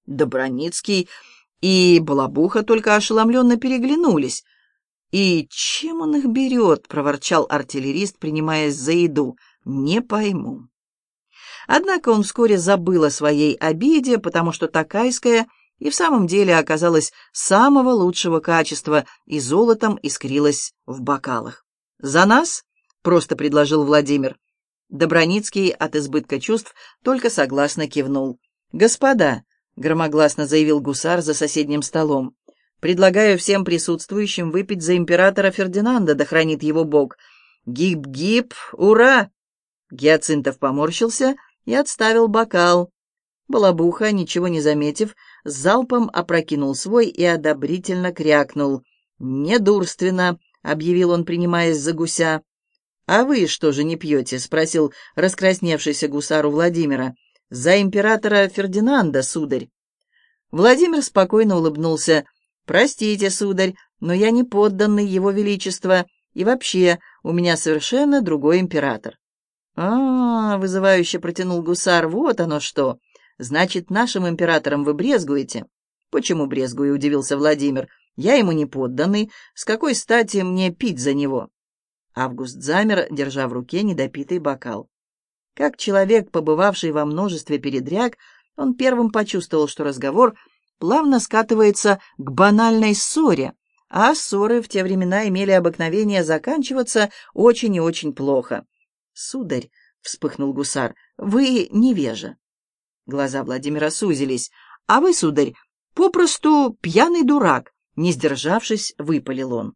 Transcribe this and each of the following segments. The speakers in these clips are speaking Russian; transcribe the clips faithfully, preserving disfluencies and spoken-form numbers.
Доброницкий и Балабуха только ошеломленно переглянулись. «И чем он их берет?» — проворчал артиллерист, принимаясь за еду. «Не пойму». Однако он вскоре забыл о своей обиде, потому что такайская и в самом деле оказалась самого лучшего качества и золотом искрилась в бокалах. «За нас?» — просто предложил Владимир. Доброницкий от избытка чувств только согласно кивнул. «Господа», — громогласно заявил гусар за соседним столом, «предлагаю всем присутствующим выпить за императора Фердинанда, да хранит его Бог. Гип-гип, ура!» Гиацинтов поморщился и отставил бокал. Балабуха, ничего не заметив, с залпом опрокинул свой и одобрительно крякнул. «Недурственно», — объявил он, принимаясь за гуся. «А вы что же не пьете?» — спросил раскрасневшийся гусару Владимира. «За императора Фердинанда, сударь». Владимир спокойно улыбнулся. «Простите, сударь, но я не подданный его величества, и вообще у меня совершенно другой император». «А-а-а», — вызывающе протянул гусар, — «вот оно что! Значит, нашим императором вы брезгуете?» «Почему брезгую?» — удивился Владимир. «Я ему не подданный. С какой стати мне пить за него?» Август замер, держа в руке недопитый бокал. Как человек, побывавший во множестве передряг, он первым почувствовал, что разговор плавно скатывается к банальной ссоре, а ссоры в те времена имели обыкновение заканчиваться очень и очень плохо. «Сударь», — вспыхнул гусар, — «вы невежа». Глаза Владимира сузились. «А вы, сударь, попросту пьяный дурак», — не сдержавшись, выпалил он.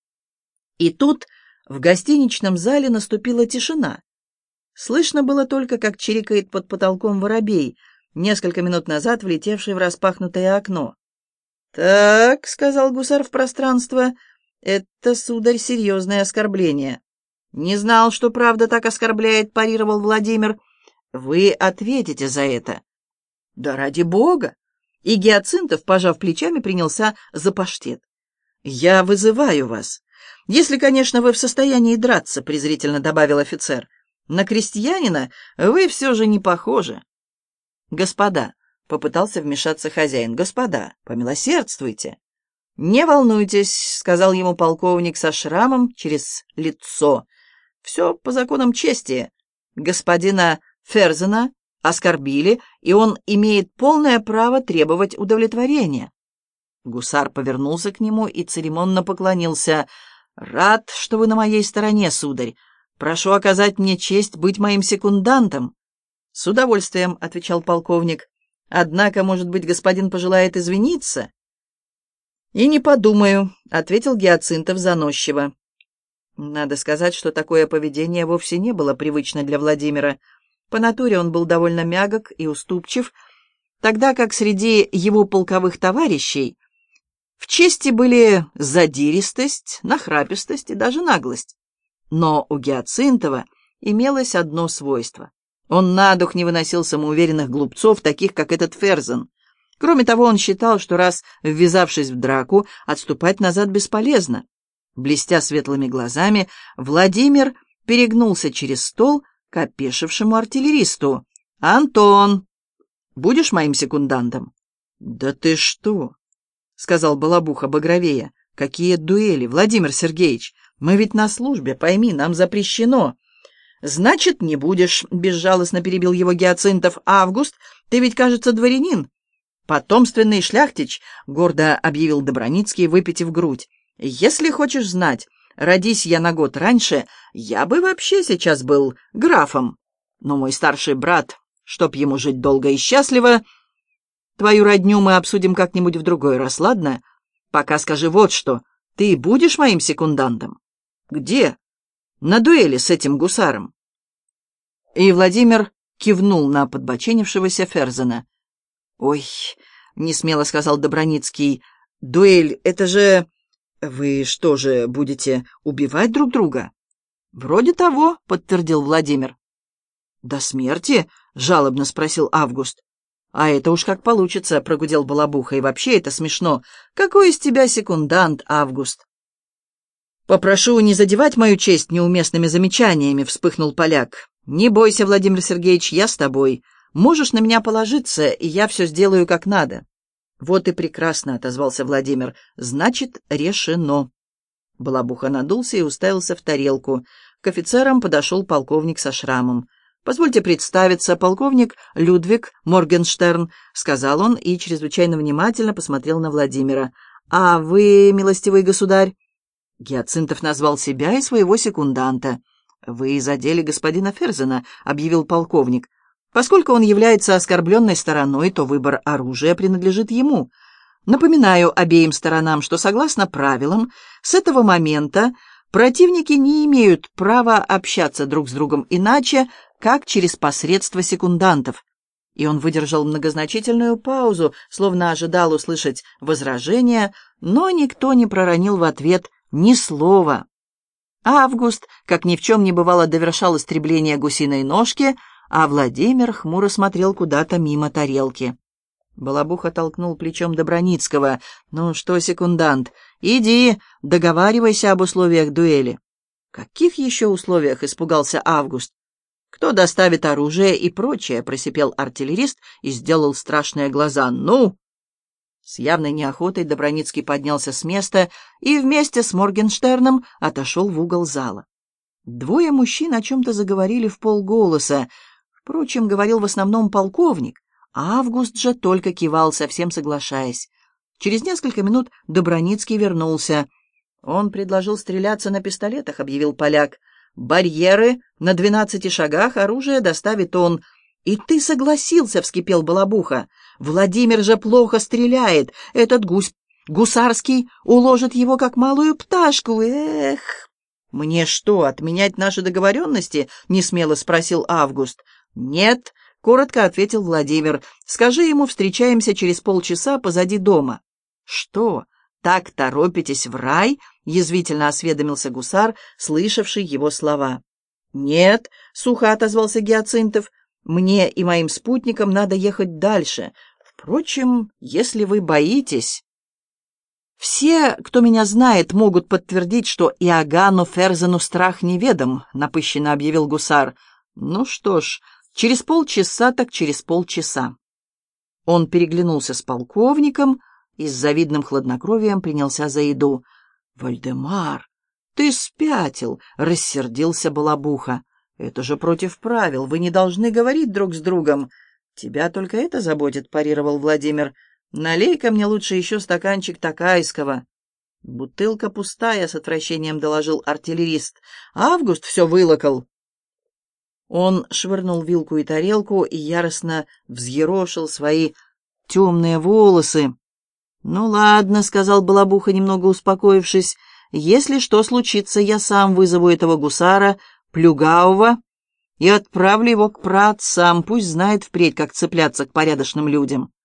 И тут в гостиничном зале наступила тишина. Слышно было только, как чирикает под потолком воробей, несколько минут назад влетевший в распахнутое окно. «Так», — сказал гусар в пространство, — «это, сударь, серьезное оскорбление». «Не знал, что правда так оскорбляет», — парировал Владимир. «Вы ответите за это». «Да ради бога!» И Гиацинтов, пожав плечами, принялся за паштет. «Я вызываю вас. Если, конечно, вы в состоянии драться», — презрительно добавил офицер. «На крестьянина вы все же не похожи». «Господа», — попытался вмешаться хозяин, — «господа, помилосердствуйте». «Не волнуйтесь», — сказал ему полковник со шрамом через лицо. «Все по законам чести. Господина Ферзена оскорбили, и он имеет полное право требовать удовлетворения». Гусар повернулся к нему и церемонно поклонился. «Рад, что вы на моей стороне, сударь. Прошу оказать мне честь быть моим секундантом». «С удовольствием», — отвечал полковник. «Однако, может быть, господин пожелает извиниться?» «И не подумаю», — ответил Гиацинтов заносчиво. Надо сказать, что такое поведение вовсе не было привычно для Владимира. По натуре он был довольно мягок и уступчив, тогда как среди его полковых товарищей в чести были задиристость, нахрапистость и даже наглость. Но у Гиацинтова имелось одно свойство. Он на дух не выносил самоуверенных глупцов, таких как этот Ферзен. Кроме того, он считал, что раз ввязавшись в драку, отступать назад бесполезно. Блестя светлыми глазами, Владимир перегнулся через стол к опешившему артиллеристу. «Антон, будешь моим секундантом?» «Да ты что?» — сказал Балабуха багровея. «Какие дуэли, Владимир Сергеевич? Мы ведь на службе, пойми, нам запрещено». «Значит, не будешь», — безжалостно перебил его Гиацинтов. «Август, ты ведь, кажется, дворянин». «Потомственный шляхтич», — гордо объявил Доброницкий, выпитив грудь. «Если хочешь знать, родись я на год раньше, я бы вообще сейчас был графом. Но мой старший брат, чтоб ему жить долго и счастливо, твою родню мы обсудим как-нибудь в другой раз, ладно? Пока скажи вот что, ты будешь моим секундантом?» «Где?» «На дуэли с этим гусаром». И Владимир кивнул на подбоченившегося Ферзена. «Ой», — несмело сказал Доброницкий, — «дуэль — это же... Вы что же, будете убивать друг друга?» «Вроде того», — подтвердил Владимир. «До смерти?» — жалобно спросил Август. «А это уж как получится», — прогудел Балабуха, — «и вообще это смешно. Какой из тебя секундант, Август?» «Попрошу не задевать мою честь неуместными замечаниями», — вспыхнул поляк. «Не бойся, Владимир Сергеевич, я с тобой. Можешь на меня положиться, и я все сделаю как надо». «Вот и прекрасно», — отозвался Владимир. «Значит, решено». Балабуха надулся и уставился в тарелку. К офицерам подошел полковник со шрамом. «Позвольте представиться, полковник Людвиг Моргенштерн», — сказал он и чрезвычайно внимательно посмотрел на Владимира. «А вы, милостивый государь?» Гиацинтов назвал себя и своего секунданта. «Вы задели господина Ферзена», — объявил полковник. «Поскольку он является оскорбленной стороной, то выбор оружия принадлежит ему. Напоминаю обеим сторонам, что, согласно правилам, с этого момента противники не имеют права общаться друг с другом иначе, как через посредство секундантов». И он выдержал многозначительную паузу, словно ожидал услышать возражения, но никто не проронил в ответ ни слова. Август, как ни в чем не бывало, довершал истребление гусиной ножки, а Владимир хмуро смотрел куда-то мимо тарелки. Балабуха толкнул плечом Доброницкого. «Ну что, секундант, иди, договаривайся об условиях дуэли». «Каких еще условиях?» — испугался Август. «Кто доставит оружие и прочее?» — просипел артиллерист и сделал страшные глаза. «Ну!» С явной неохотой Доброницкий поднялся с места и вместе с Моргенштерном отошел в угол зала. Двое мужчин о чем-то заговорили в полголоса. Впрочем, говорил в основном полковник, а Август же только кивал, совсем соглашаясь. Через несколько минут Доброницкий вернулся. «Он предложил стреляться на пистолетах», — объявил поляк. «Барьеры на двенадцати шагах, оружие доставит он». «И ты согласился», — вскипел Балабуха. «Владимир же плохо стреляет. Этот гусь гусарский уложит его, как малую пташку. Эх!» «Мне что, отменять наши договоренности?» — несмело спросил Август. «Нет», — коротко ответил Владимир. «Скажи ему, встречаемся через полчаса позади дома». «Что, так торопитесь в рай?» — язвительно осведомился гусар, слышавший его слова. «Нет», — сухо отозвался Гиацинтов, — «мне и моим спутникам надо ехать дальше. Впрочем, если вы боитесь...» «Все, кто меня знает, могут подтвердить, что Иоганну Ферзену страх неведом», — напыщенно объявил гусар. «Ну что ж, через полчаса так через полчаса». Он переглянулся с полковником и с завидным хладнокровием принялся за еду. «Вальдемар, ты спятил!» — рассердился Балабуха. «Это же против правил, вы не должны говорить друг с другом». «Тебя только это заботит», — парировал Владимир. «Налей-ка мне лучше еще стаканчик такайского». «Бутылка пустая», — с отвращением доложил артиллерист. «Август все вылокал». Он швырнул вилку и тарелку и яростно взъерошил свои темные волосы. «Ну ладно», — сказал Балабуха, немного успокоившись, — «если что случится, я сам вызову этого гусара, Плюгавого, и отправлю его к праотцам, пусть знает впредь, как цепляться к порядочным людям».